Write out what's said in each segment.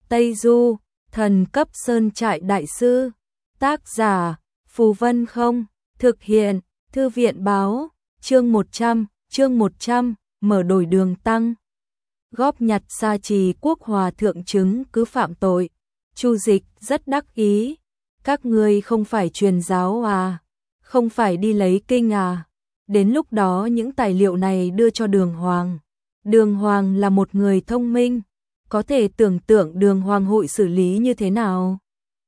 Tây Du, thần cấp sơn trại đại sư. Tác giả, Phù Vân Không. Thực hiện, Thư viện báo. Chương 100, mở đổi đường tăng. Góp nhặt Sa Trì Quốc hòa thượng chứng cứ phạm tội. Chu Dịch rất đắc ý. Các ngươi không phải truyền giáo à? Không phải đi lấy kinh à? Đến lúc đó những tài liệu này đưa cho Đường Hoàng. Đường Hoàng là một người thông minh, có thể tưởng tượng Đường Hoàng hội xử lý như thế nào.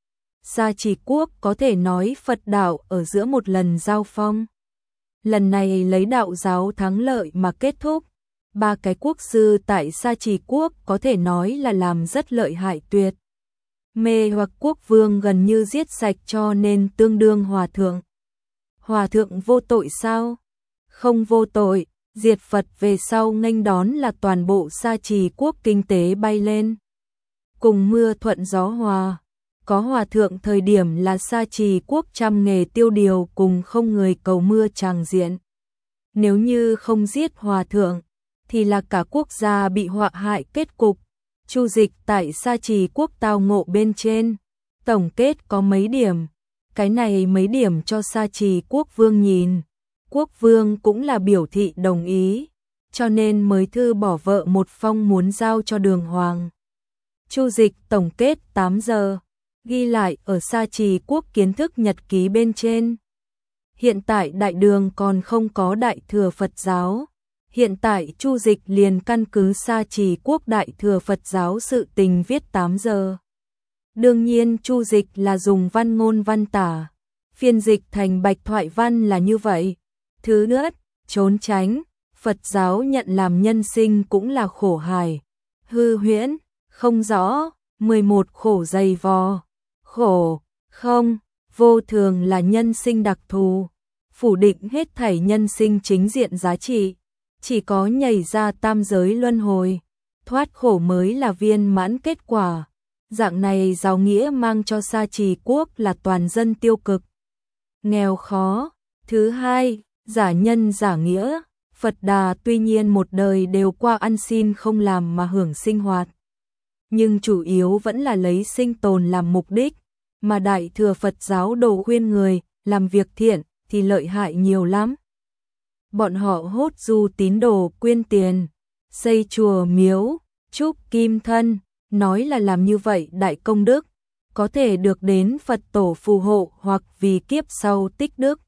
Sa Trì Quốc có thể nói Phật đạo ở giữa một lần giao phong. Lần này lấy đạo giáo thắng lợi mà kết thúc. 3 cái quốc sư tại Sa Trì Quốc có thể nói là làm rất lợi hại tuyệt. Mê hoặc quốc vương gần như giết sạch cho nên tương đương hòa thượng. Hòa thượng vô tội sao? Không vô tội, diệt Phật về sau nghênh đón là toàn bộ Sa Trì Quốc kinh tế bay lên. Cùng mưa thuận gió hòa, có hòa thượng thời điểm là Sa Trì Quốc trăm nghề tiêu điều cùng không người cầu mưa tràng diện. Nếu như không giết hòa thượng, thì là cả quốc gia bị họa hại kết cục. Chu Dịch tại Sa Trì Quốc tao ngộ bên trên, tổng kết có mấy điểm. Cái này mấy điểm cho Sa Trì Quốc vương nhìn. Quốc vương cũng là biểu thị đồng ý, cho nên mới thư bỏ vợ một phong muốn giao cho Đường Hoàng. Chu Dịch tổng kết 8 giờ, ghi lại ở Sa Trì Quốc kiến thức nhật ký bên trên. Hiện tại Đại Đường còn không có Đại Thừa Phật giáo. Hiện tại Chu Dịch liền căn cứ Sa Trì Quốc Đại Thừa Phật giáo sự tình viết 8 giờ. Đương nhiên Chu Dịch là dùng văn ngôn văn tả, phiên dịch thành bạch thoại văn là như vậy. Thứ nữa, trốn tránh, Phật giáo nhận làm nhân sinh cũng là khổ hài, hư huyễn, không rõ, 11 khổ dày vò, khổ, không, vô thường là nhân sinh đặc thù, phủ định hết thảy nhân sinh chính diện giá trị, chỉ có nhảy ra tam giới luân hồi, thoát khổ mới là viên mãn kết quả. Dạng này giáo nghĩa mang cho Sa Trì Quốc là toàn dân tiêu cực, nghèo khó. Thứ hai, giả nhân giả nghĩa, Phật Đà tuy nhiên một đời đều qua ăn xin không làm mà hưởng sinh hoạt, nhưng chủ yếu vẫn là lấy sinh tồn làm mục đích, mà Đại Thừa Phật giáo đồ khuyên người làm việc thiện thì lợi hại nhiều lắm. Bọn họ hốt du tín đồ quyên tiền, xây chùa miếu, chúc kim thân, nói là làm như vậy đại công đức, có thể được đến Phật tổ phù hộ hoặc vì kiếp sau tích đức.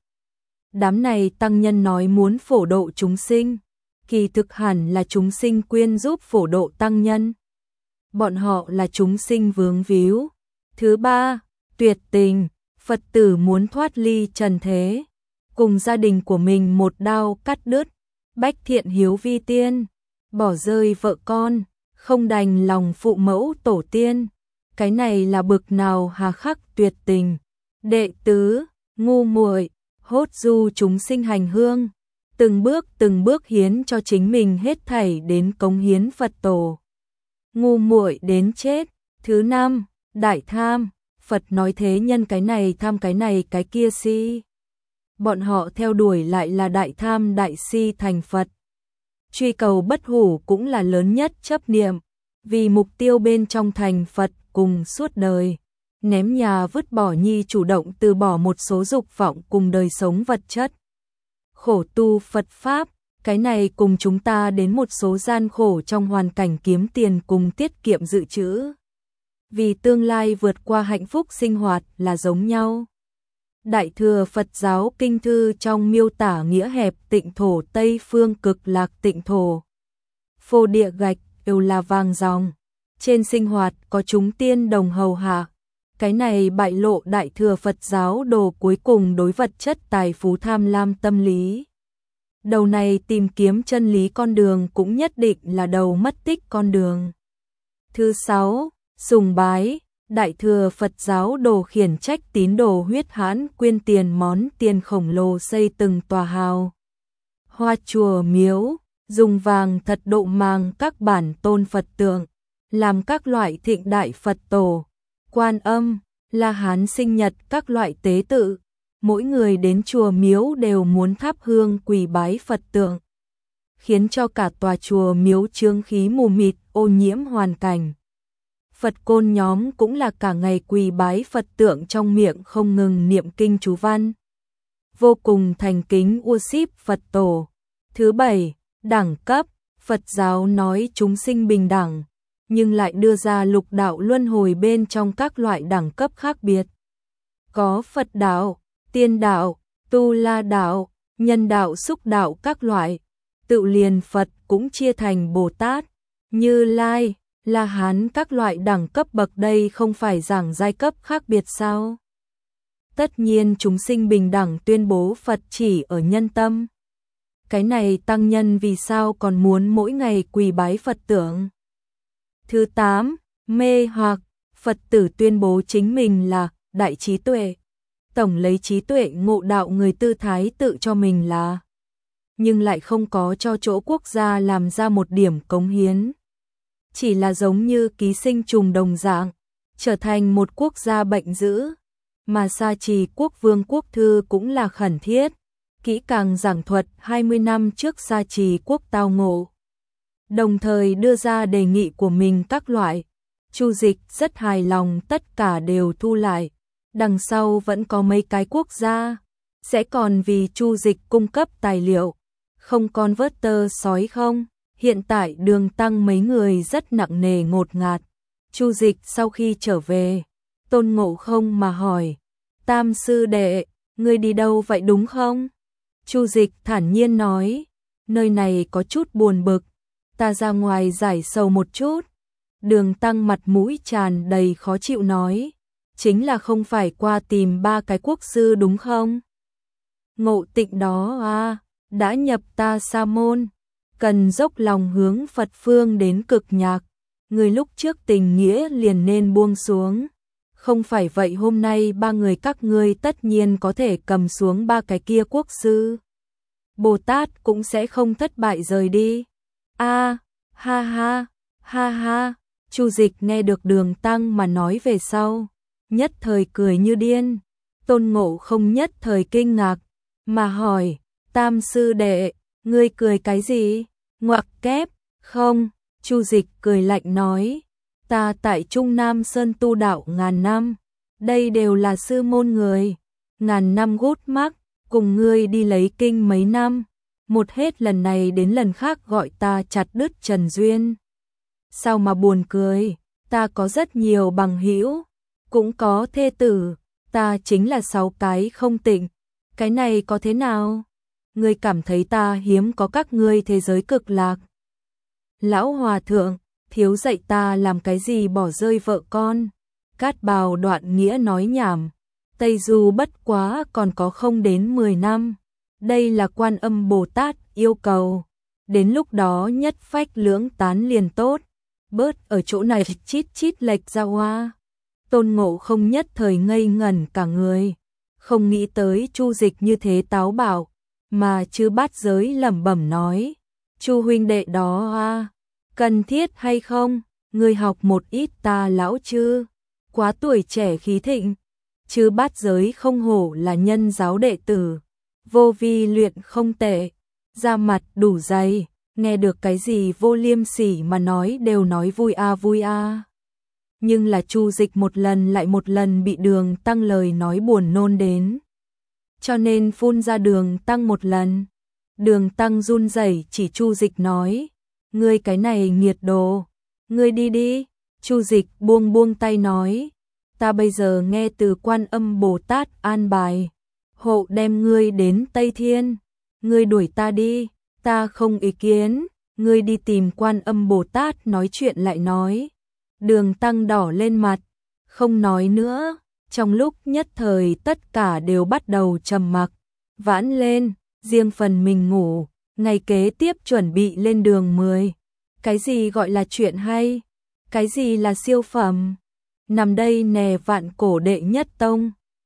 Đám này tăng nhân nói muốn phổ độ chúng sinh, kỳ thực hẳn là chúng sinh quyên giúp phổ độ tăng nhân. Bọn họ là chúng sinh vướng víu. Thứ ba, tuyệt tình, Phật tử muốn thoát ly trần thế, cùng gia đình của mình một đao cắt đứt, bách thiện hiếu vi tiên, bỏ rơi vợ con, không đành lòng phụ mẫu tổ tiên. Cái này là bực nào hà khắc tuyệt tình. Đệ tứ, ngu muội, hốt du chúng sinh hành hương, từng bước hiến cho chính mình hết thảy đến cống hiến Phật tổ. Ngu muội đến chết. Thứ năm, đại tham, Phật nói thế nhân cái này tham cái này cái kia si. Bọn họ theo đuổi lại là đại tham đại si thành Phật. Truy cầu bất hủ cũng là lớn nhất chấp niệm, vì mục tiêu bên trong thành Phật cùng suốt đời. Ném nhà vứt bỏ nhi chủ động từ bỏ một số dục vọng cùng đời sống vật chất. Khổ tu Phật Pháp, cái này cùng chúng ta đến một số gian khổ trong hoàn cảnh kiếm tiền cùng tiết kiệm dự trữ. Vì tương lai vượt qua hạnh phúc sinh hoạt là giống nhau. Đại Thừa Phật giáo kinh thư trong miêu tả nghĩa hẹp tịnh thổ Tây phương cực lạc tịnh thổ. Phô địa gạch đều là vàng ròng. Trên sinh hoạt có chúng tiên đồng hầu hạ. Cái này bại lộ Đại Thừa Phật giáo đồ cuối cùng đối vật chất tài phú tham lam tâm lý. Đầu này tìm kiếm chân lý con đường cũng nhất định là đầu mất tích con đường. Thứ sáu, sùng bái, Đại Thừa Phật giáo đồ khiển trách tín đồ huyết hãn quyên tiền món tiền khổng lồ xây từng tòa hào hoa chùa miếu, dùng vàng thật độ màng các bản tôn Phật tượng, làm các loại thịnh đại Phật tổ, Quan Âm, La Hán sinh nhật các loại tế tự. Mỗi người đến chùa miếu đều muốn thắp hương quỳ bái Phật tượng, khiến cho cả tòa chùa miếu chướng khí mù mịt, ô nhiễm hoàn cảnh. Phật côn nhóm cũng là cả ngày quỳ bái Phật tượng, trong miệng không ngừng niệm kinh chú văn. Vô cùng thành kính worship Phật tổ. Thứ bảy, đẳng cấp. Phật giáo nói chúng sinh bình đẳng, nhưng lại đưa ra lục đạo luân hồi bên trong các loại đẳng cấp khác biệt. Có Phật đạo, tiên đạo, tu la đạo, nhân đạo, xúc đạo các loại. Tự liền Phật cũng chia thành Bồ Tát, Như Lai, La Hán các loại đẳng cấp bậc, đây không phải giảng giai cấp khác biệt sao? Tất nhiên chúng sinh bình đẳng tuyên bố Phật chỉ ở nhân tâm. Cái này tăng nhân vì sao còn muốn mỗi ngày quỳ bái Phật tượng? Thứ 8, mê hoặc. Phật tử tuyên bố chính mình là đại trí tuệ. Tổng lấy trí tuệ ngộ đạo người, tư thái tự cho mình là, nhưng lại không có cho chỗ quốc gia làm ra một điểm cống hiến. Chỉ là giống như ký sinh trùng đồng dạng, trở thành một quốc gia bệnh dữ. Mà Sa Trì quốc vương Quốc Thư cũng là khẩn thiết, kỹ càng giảng thuật 20 năm trước Sa Trì quốc tao ngộ. Đồng thời đưa ra đề nghị của mình các loại. Chu Dịch rất hài lòng, tất cả đều thu lại. Đằng sau vẫn có mấy cái quốc gia sẽ còn vì Chu Dịch cung cấp tài liệu. Không con vớt tơ sói không? Hiện tại Đường Tăng mấy người rất nặng nề ngột ngạt. Chu Dịch sau khi trở về, Tôn Ngộ Không mà hỏi: Tam sư đệ, ngươi đi đâu vậy đúng không? Chu Dịch thản nhiên nói: nơi này có chút buồn bực, ta ra ngoài giải sầu một chút. Đường Tăng mặt mũi tràn đầy khó chịu nói: chính là không phải qua tìm 3 cái quốc sư đúng không? Ngộ Tịnh đó à, đã nhập ta sa môn, cần dốc lòng hướng Phật phương đến cực nhạc. Người lúc trước tình nghĩa liền nên buông xuống. Không phải vậy hôm nay 3 người các ngươi tất nhiên có thể cầm xuống 3 cái kia quốc sư. Bồ Tát cũng sẽ không thất bại rời đi. A, ha ha, ha ha. Chu Dịch nghe được Đường Tăng mà nói về sau, nhất thời cười như điên. Tôn Ngộ Không nhất thời kinh ngạc, mà hỏi: Tam sư đệ, ngươi cười cái gì? Ngoặc kép, không. Chu Dịch cười lạnh nói: ta tại Trung Nam Sơn tu đạo ngàn năm, đây đều là sư môn người, ngàn năm gút mắc, cùng ngươi đi lấy kinh mấy năm, một hết lần này đến lần khác gọi ta chặt đứt trần duyên. Sao mà buồn cười, ta có rất nhiều bằng hữu, cũng có thê tử, ta chính là 6 cái không tịnh, cái này có thế nào? Ngươi cảm thấy ta hiếm có các ngươi thế giới cực lạc? Lão hòa thượng, thiếu dạy ta làm cái gì bỏ rơi vợ con. Cát Bào đoạn nghĩa nói nhảm, Tây Du bất quá còn có không đến 10 năm. Đây là Quan Âm Bồ Tát yêu cầu, đến lúc đó nhất phách lưỡng tán liền tốt, bớt ở chỗ này chít chít lệch ra hoa. Tôn Ngộ Không nhất thời ngây ngẩn cả người, không nghĩ tới Chu Dịch như thế táo bạo, mà Chư Bát Giới lẩm bẩm nói: Chu huynh đệ đó a, cần thiết hay không? Ngươi học một ít ta lão chư, quá tuổi trẻ khí thịnh. Chư Bát Giới không hổ là nhân giáo đệ tử, vô vi luyện không tệ, da mặt đủ dày, nghe được cái gì vô liêm sỉ mà nói đều nói vui a vui a. Nhưng là Chu Dịch một lần lại một lần bị Đường Tăng lời nói buồn nôn đến, cho nên phun ra Đường Tăng một lần. Đường Tăng run rẩy chỉ Chu Dịch nói: ngươi cái này nghiệt đồ, ngươi đi đi. Chu Dịch buông tay nói: ta bây giờ nghe từ Quan Âm Bồ Tát an bài, hộ đem ngươi đến Tây Thiên, ngươi đuổi ta đi, ta không ý kiến, ngươi đi tìm Quan Âm Bồ Tát nói chuyện lại nói. Đường Tăng đỏ lên mặt, không nói nữa. Trong lúc nhất thời tất cả đều bắt đầu trầm mặc, vãn lên, riêng phần mình ngủ. Ngày kế tiếp chuẩn bị lên đường 10. Cái gì gọi là chuyện hay? Cái gì là siêu phẩm? Nằm đây nè, Vạn Cổ đệ nhất tông,